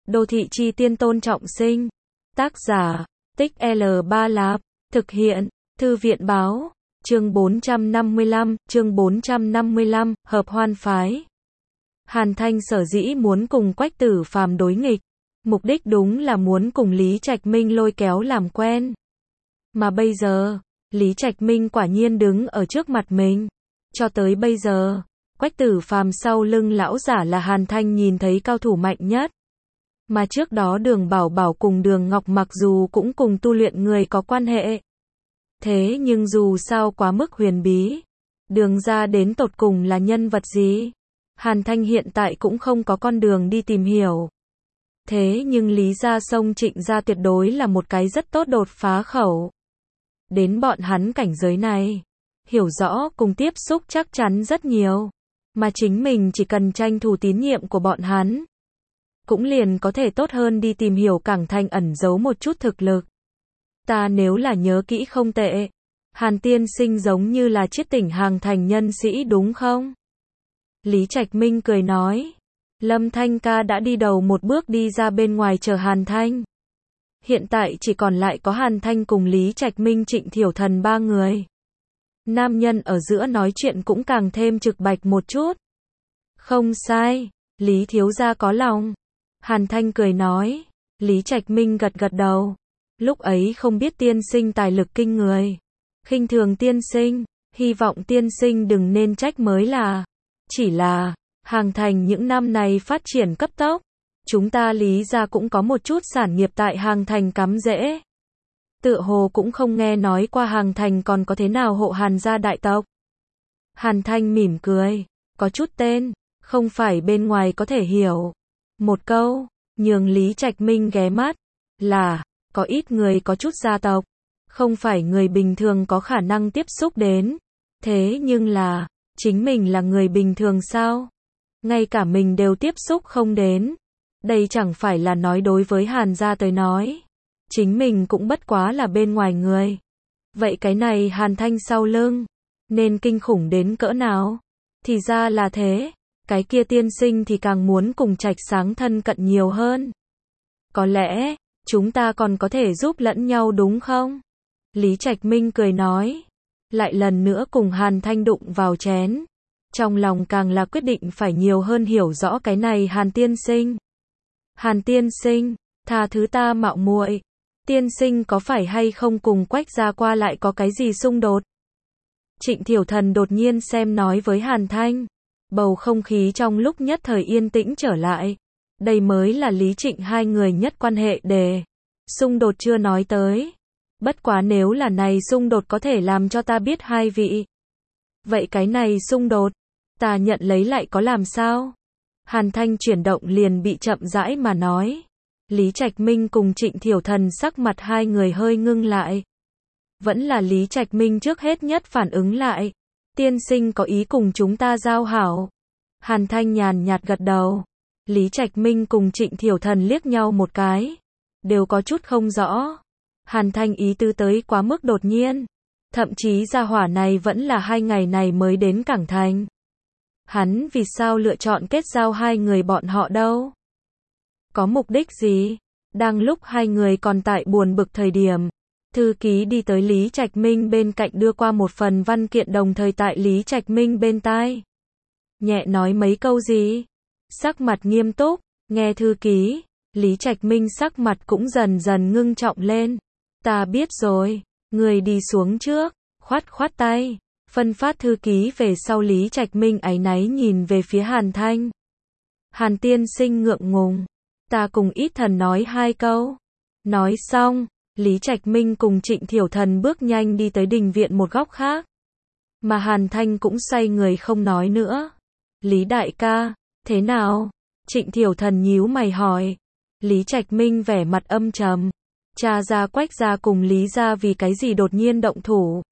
Đô thị chi tiên Tôn Trọng Sinh. Tác giả, Tích L3 Lạp. Thực hiện, Thư viện báo. Chương 455, hợp hoan phái. Hàn Thanh sở dĩ muốn cùng Quách Tử Phàm đối nghịch, mục đích đúng là muốn cùng Lý Trạch Minh lôi kéo làm quen. Mà bây giờ, Lý Trạch Minh quả nhiên đứng ở trước mặt mình. Cho tới bây giờ, Quách Tử Phàm sau lưng lão giả là Hàn Thanh nhìn thấy cao thủ mạnh nhất. Mà trước đó Đường Bảo Bảo cùng Đường Ngọc mặc dù cũng cùng tu luyện người có quan hệ. Thế nhưng dù sao quá mức huyền bí. Đường ra đến tột cùng là nhân vật gì? Hàn Thanh hiện tại cũng không có con đường đi tìm hiểu. Thế nhưng Lý gia sông Trịnh gia tuyệt đối là một cái rất tốt đột phá khẩu. Đến bọn hắn cảnh giới này, hiểu rõ cùng tiếp xúc chắc chắn rất nhiều. Mà chính mình chỉ cần tranh thủ tín nhiệm của bọn hắn, cũng liền có thể tốt hơn đi tìm hiểu Cảng Thành ẩn giấu một chút thực lực. Ta nếu là nhớ kỹ không tệ, Hàn tiên sinh giống như là chiết tỉnh Hàng Thành nhân sĩ đúng không? Lý Trạch Minh cười nói. Lâm Thanh ca đã đi đầu một bước đi ra bên ngoài chờ Hàn Thanh. Hiện tại chỉ còn lại có Hàn Thanh cùng Lý Trạch Minh Trịnh Thiểu Thần ba người. Nam nhân ở giữa nói chuyện cũng càng thêm trực bạch một chút. Không sai, Lý thiếu gia có lòng. Hàn Thanh cười nói. Lý Trạch Minh gật gật đầu. Lúc ấy không biết tiên sinh tài lực kinh người. Khinh thường tiên sinh, hy vọng tiên sinh đừng nên trách mới là. Chỉ là, Hàng Thành những năm này phát triển cấp tốc. Chúng ta Lý gia cũng có một chút sản nghiệp tại Hàng Thành cắm rễ. Tựa hồ cũng không nghe nói qua Hàng Thành còn có thế nào hộ Hàn gia đại tộc. Hàn Thanh mỉm cười, có chút tên, không phải bên ngoài có thể hiểu. Một câu, nhường Lý Trạch Minh ghé mắt, là, có ít người có chút gia tộc, không phải người bình thường có khả năng tiếp xúc đến. Thế nhưng là, chính mình là người bình thường sao? Ngay cả mình đều tiếp xúc không đến. Đây chẳng phải là nói đối với Hàn gia tới nói. Chính mình cũng bất quá là bên ngoài người. Vậy cái này Hàn Thanh sau lưng, nên kinh khủng đến cỡ nào? Thì ra là thế. Cái kia tiên sinh thì càng muốn cùng Trạch Sáng thân cận nhiều hơn. Có lẽ, chúng ta còn có thể giúp lẫn nhau đúng không? Lý Trạch Minh cười nói. Lại lần nữa cùng Hàn Thanh đụng vào chén. Trong lòng càng là quyết định phải nhiều hơn hiểu rõ cái này Hàn tiên sinh. Hàn tiên sinh, tha thứ ta mạo muội. Tiên sinh có phải hay không cùng Quách gia qua lại có cái gì xung đột? Trịnh Thiểu Thần đột nhiên xem nói với Hàn Thanh. Bầu không khí trong lúc nhất thời yên tĩnh trở lại. Đây mới là Lý Trịnh hai người nhất quan hệ đề. Xung đột chưa nói tới. Bất quá nếu là này xung đột có thể làm cho ta biết hai vị. Vậy cái này xung đột, ta nhận lấy lại có làm sao? Hàn Thanh chuyển động liền bị chậm rãi mà nói. Lý Trạch Minh cùng Trịnh Thiểu Thần sắc mặt hai người hơi ngưng lại. Vẫn là Lý Trạch Minh trước hết nhất phản ứng lại. Tiên sinh có ý cùng chúng ta giao hảo. Hàn Thanh nhàn nhạt gật đầu. Lý Trạch Minh cùng Trịnh Thiểu Thần liếc nhau một cái. Đều có chút không rõ. Hàn Thanh ý tứ tới quá mức đột nhiên. Thậm chí gia hỏa này vẫn là 2 ngày này mới đến Cảng Thành. Hắn vì sao lựa chọn kết giao hai người bọn họ đâu? Có mục đích gì? Đang lúc hai người còn tại buồn bực thời điểm, thư ký đi tới Lý Trạch Minh bên cạnh đưa qua một phần văn kiện đồng thời tại Lý Trạch Minh bên tai. Nhẹ nói mấy câu gì? Sắc mặt nghiêm túc, nghe thư ký, Lý Trạch Minh sắc mặt cũng dần dần ngưng trọng lên. Ta biết rồi, người đi xuống trước, khoát khoát tay. Phân phát thư ký về sau Lý Trạch Minh áy náy nhìn về phía Hàn Thanh. Hàn tiên sinh ngượng ngùng. Ta cùng ít thần nói 2 câu. Nói xong, Lý Trạch Minh cùng Trịnh Thiểu Thần bước nhanh đi tới đình viện một góc khác. Mà Hàn Thanh cũng xoay người không nói nữa. Lý đại ca, thế nào? Trịnh Thiểu Thần nhíu mày hỏi. Lý Trạch Minh vẻ mặt âm trầm. Cha gia Quách gia cùng Lý gia vì cái gì đột nhiên động thủ?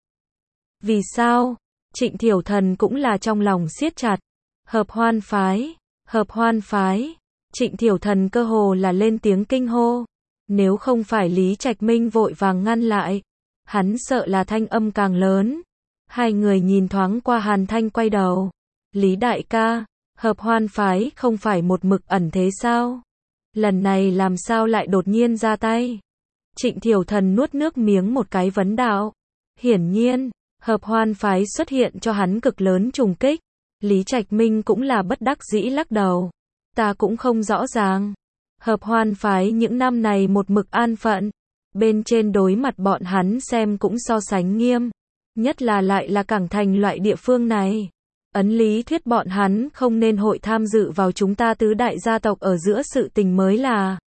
Vì sao? Trịnh Thiểu Thần cũng là trong lòng siết chặt. Hợp hoan phái, hợp hoan phái. Trịnh Thiểu Thần cơ hồ là lên tiếng kinh hô. Nếu không phải Lý Trạch Minh vội vàng ngăn lại, hắn sợ là thanh âm càng lớn. Hai người nhìn thoáng qua Hàn Thanh quay đầu. Lý đại ca, hợp hoan phái không phải một mực ẩn thế sao? lần này làm sao lại đột nhiên ra tay? Trịnh Thiểu Thần nuốt nước miếng một cái vấn đạo. Hiển nhiên, Hợp Hoan phái xuất hiện cho hắn cực lớn trùng kích. Lý Trạch Minh cũng là bất đắc dĩ lắc đầu. Ta cũng không rõ ràng. Hợp Hoan phái những năm này một mực an phận. Bên trên đối mặt bọn hắn xem cũng so sánh nghiêm. Nhất là lại là Cảng Thành loại địa phương này. Ấn lý thuyết bọn hắn không nên hội tham dự vào chúng ta tứ đại gia tộc ở giữa sự tình mới là.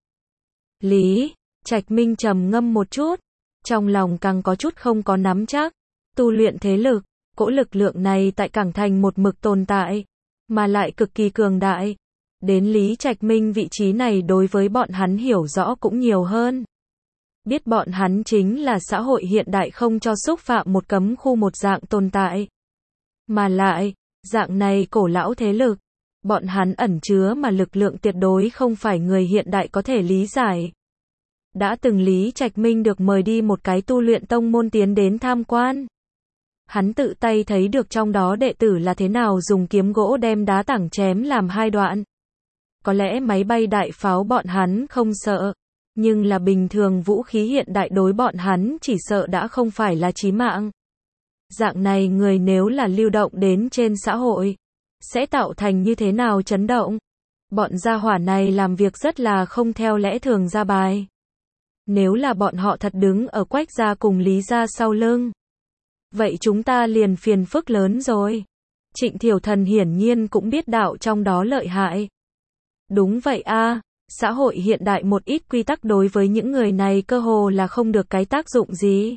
Lý Trạch Minh trầm ngâm một chút. Trong lòng càng có chút không có nắm chắc. Tu luyện thế lực, cỗ lực lượng này tại Cảng Thành một mực tồn tại. Mà lại cực kỳ cường đại. Đến Lý Trạch Minh vị trí này đối với bọn hắn hiểu rõ cũng nhiều hơn. Biết bọn hắn chính là xã hội hiện đại không cho xúc phạm một cấm khu một dạng tồn tại. Mà lại, dạng này cổ lão thế lực, bọn hắn ẩn chứa mà lực lượng tuyệt đối không phải người hiện đại có thể lý giải. Đã từng Lý Trạch Minh được mời đi một cái tu luyện tông môn tiến đến tham quan. Hắn tự tay thấy được trong đó đệ tử là thế nào dùng kiếm gỗ đem đá tảng chém làm hai đoạn. Có lẽ máy bay đại pháo bọn hắn không sợ, nhưng là bình thường vũ khí hiện đại đối bọn hắn chỉ sợ đã không phải là chí mạng. Dạng này người nếu là lưu động đến trên xã hội, sẽ tạo thành như thế nào chấn động? Bọn gia hỏa này làm việc rất là không theo lẽ thường ra bài. Nếu là bọn họ thật đứng ở Quách gia cùng Lý gia sau lưng, vậy chúng ta liền phiền phức lớn rồi. Trịnh Thiểu Thần hiển nhiên cũng biết đạo trong đó lợi hại. Đúng vậy a, xã hội hiện đại một ít quy tắc đối với những người này cơ hồ là không được cái tác dụng gì.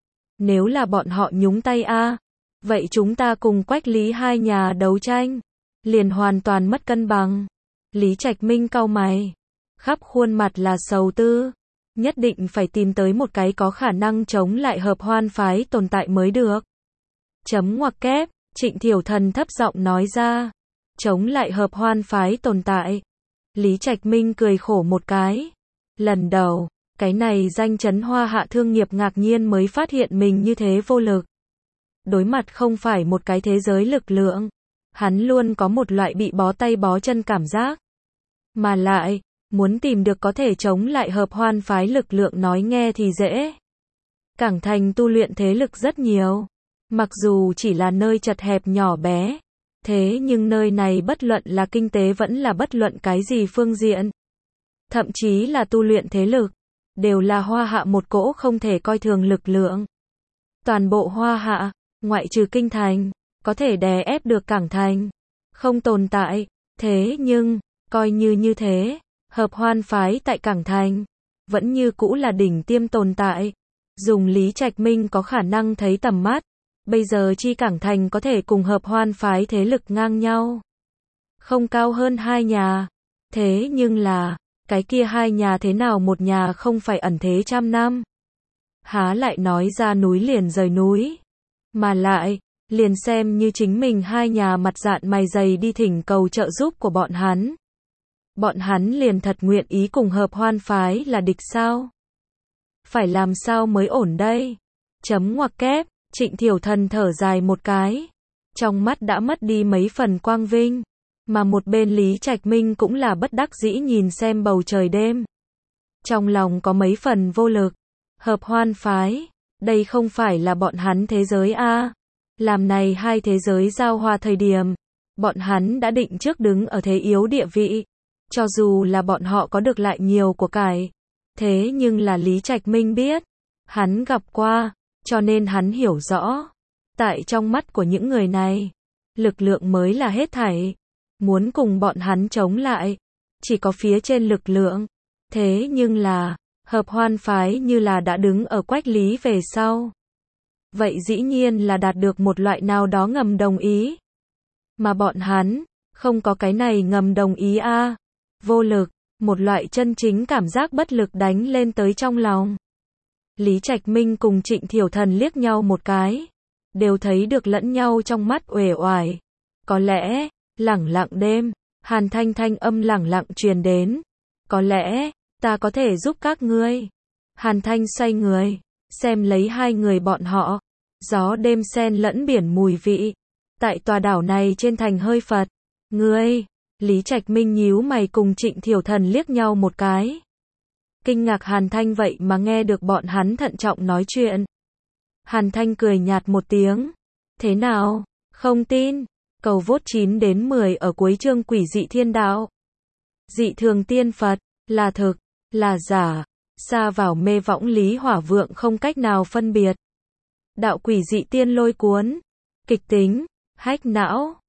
Nếu là bọn họ nhúng tay a, vậy chúng ta cùng Quách Lý hai nhà đấu tranh, liền hoàn toàn mất cân bằng. Lý Trạch Minh cau mày, khắp khuôn mặt là sầu tư, nhất định phải tìm tới một cái có khả năng chống lại Hợp Hoan phái tồn tại mới được. Chấm ngoặc kép, Trịnh Thiểu Thần thấp giọng nói ra, chống lại Hợp Hoan phái tồn tại. Lý Trạch Minh cười khổ một cái. Lần đầu, cái này danh chấn Hoa Hạ thương nghiệp ngạc nhiên mới phát hiện mình như thế vô lực. Đối mặt không phải một cái thế giới lực lượng, hắn luôn có một loại bị bó tay bó chân cảm giác. Mà lại, muốn tìm được có thể chống lại Hợp Hoan phái lực lượng nói nghe thì dễ. Cảng Thành tu luyện thế lực rất nhiều. Mặc dù chỉ là nơi chật hẹp nhỏ bé. Thế nhưng nơi này bất luận là kinh tế vẫn là bất luận cái gì phương diện. Thậm chí là tu luyện thế lực. Đều là Hoa Hạ một cỗ không thể coi thường lực lượng. Toàn bộ Hoa Hạ, ngoại trừ Kinh Thành, có thể đè ép được Cảng Thành. Không tồn tại. Thế nhưng, coi như thế, Hợp Hoan phái tại Cảng Thành, vẫn như cũ là đỉnh tiêm tồn tại. Dùng Lý Trạch Minh có khả năng thấy tầm mắt. Bây giờ chi Cảng Thành có thể cùng Hợp Hoan phái thế lực ngang nhau. Không cao hơn hai nhà. Thế nhưng là, cái kia hai nhà thế nào một nhà không phải ẩn thế trăm năm. Há lại nói ra núi liền rời núi. Mà lại, liền xem như chính mình hai nhà mặt dạn mày dày đi thỉnh cầu trợ giúp của bọn hắn. Bọn hắn liền thật nguyện ý cùng Hợp Hoan phái là địch sao? Phải làm sao mới ổn đây? Chấm ngoặc kép. Trịnh Thiểu Thần thở dài một cái. Trong mắt đã mất đi mấy phần quang vinh. Mà một bên Lý Trạch Minh cũng là bất đắc dĩ nhìn xem bầu trời đêm. Trong lòng có mấy phần vô lực. Hợp Hoan phái. Đây không phải là bọn hắn thế giới a. Làm này hai thế giới giao hòa thời điểm. Bọn hắn đã định trước đứng ở thế yếu địa vị. Cho dù là bọn họ có được lại nhiều của cải. Thế nhưng là Lý Trạch Minh biết. Hắn gặp qua. Cho nên hắn hiểu rõ, tại trong mắt của những người này, lực lượng mới là hết thảy. Muốn cùng bọn hắn chống lại, chỉ có phía trên lực lượng. Thế nhưng là, Hợp Hoan phái như là đã đứng ở Quách Lý về sau. Vậy dĩ nhiên là đạt được một loại nào đó ngầm đồng ý. Mà bọn hắn, không có cái này ngầm đồng ý a. Vô lực, một loại chân chính cảm giác bất lực đánh lên tới trong lòng. Lý Trạch Minh cùng Trịnh Thiểu Thần liếc nhau một cái, đều thấy được lẫn nhau trong mắt uể oải. Có lẽ, lẳng lặng đêm, Hàn Thanh thanh âm lẳng lặng truyền đến. Có lẽ, ta có thể giúp các ngươi. Hàn Thanh xoay người, xem lấy hai người bọn họ. Gió đêm xen lẫn biển mùi vị. Tại tòa đảo này trên thành hơi phật. Ngươi, Lý Trạch Minh nhíu mày cùng Trịnh Thiểu Thần liếc nhau một cái. Kinh ngạc Hàn Thanh vậy mà nghe được bọn hắn thận trọng nói chuyện. Hàn Thanh cười nhạt một tiếng. Thế nào? Không tin? Cầu vote 9 đến 10 ở cuối chương Quỷ dị thiên đạo. Dị thường tiên Phật, là thực, là giả, xa vào mê võng Lý Hỏa Vượng không cách nào phân biệt. Đạo quỷ dị tiên lôi cuốn, kịch tính, hách não.